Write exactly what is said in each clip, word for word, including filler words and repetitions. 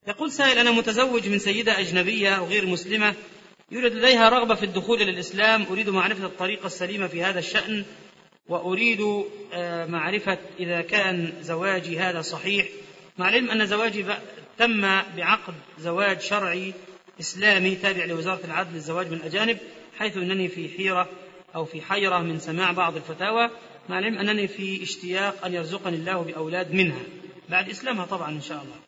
يقول سائل: أنا متزوج من سيدة أجنبية أو غير مسلمة، يوجد لديها رغبة في الدخول إلى الإسلام، أريد معرفة الطريقة السليمة في هذا الشأن، وأريد معرفة إذا كان زواجي هذا صحيح، مع العلم أن زواجي تم بعقد زواج شرعي إسلامي تابع لوزارة العدل للزواج من الأجانب، حيث أنني في حيرة أو في حيرة من سماع بعض الفتاوى، مع العلم أنني في اشتياق أن يرزقني الله بأولاد منها بعد إسلامها طبعا إن شاء الله.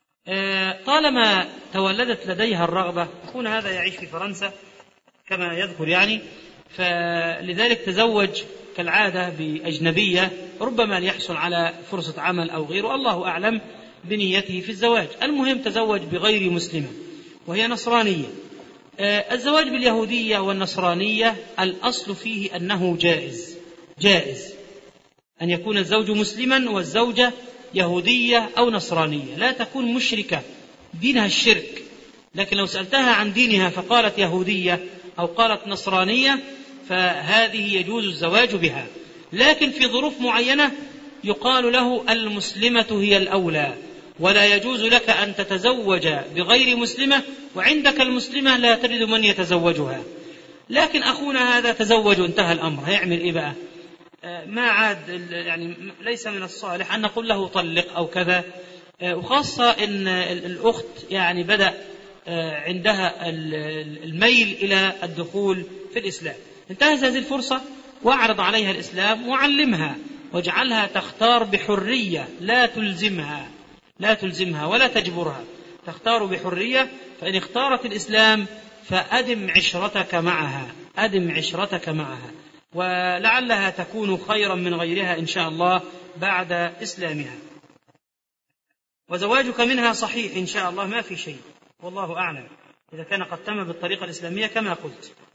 طالما تولدت لديها الرغبة، أخونا هذا يعيش في فرنسا كما يذكر يعني، فلذلك تزوج كالعادة بأجنبية، ربما ليحصل على فرصة عمل أو غيره، الله أعلم بنيته في الزواج. المهم تزوج بغير مسلمة وهي نصرانية. الزواج باليهودية والنصرانية الأصل فيه أنه جائز، جائز أن يكون الزوج مسلما والزوجة يهودية أو نصرانية، لا تكون مشركة دينها الشرك، لكن لو سألتها عن دينها فقالت يهودية أو قالت نصرانية فهذه يجوز الزواج بها، لكن في ظروف معينة يقال له المسلمة هي الأولى، ولا يجوز لك أن تتزوج بغير مسلمة وعندك المسلمة لا تجد من يتزوجها. لكن أخونا هذا تزوج وانتهى الأمر، هيعمل إيه بقى؟ ما عاد يعني ليس من الصالح أن نقول له طلق أو كذا، وخاصة أن الأخت يعني بدأ عندها الميل إلى الدخول في الإسلام. انتهز هذه الفرصة واعرض عليها الإسلام وعلمها واجعلها تختار بحرية، لا تلزمها لا تلزمها ولا تجبرها، تختار بحرية. فإن اختارت الإسلام فأدم عشرتك معها، أدم عشرتك معها، ولعلها تكون خيرا من غيرها إن شاء الله بعد إسلامها. وزواجك منها صحيح إن شاء الله، ما في شيء، والله أعلم، إذا كان قد تم بالطريقة الإسلامية كما قلت.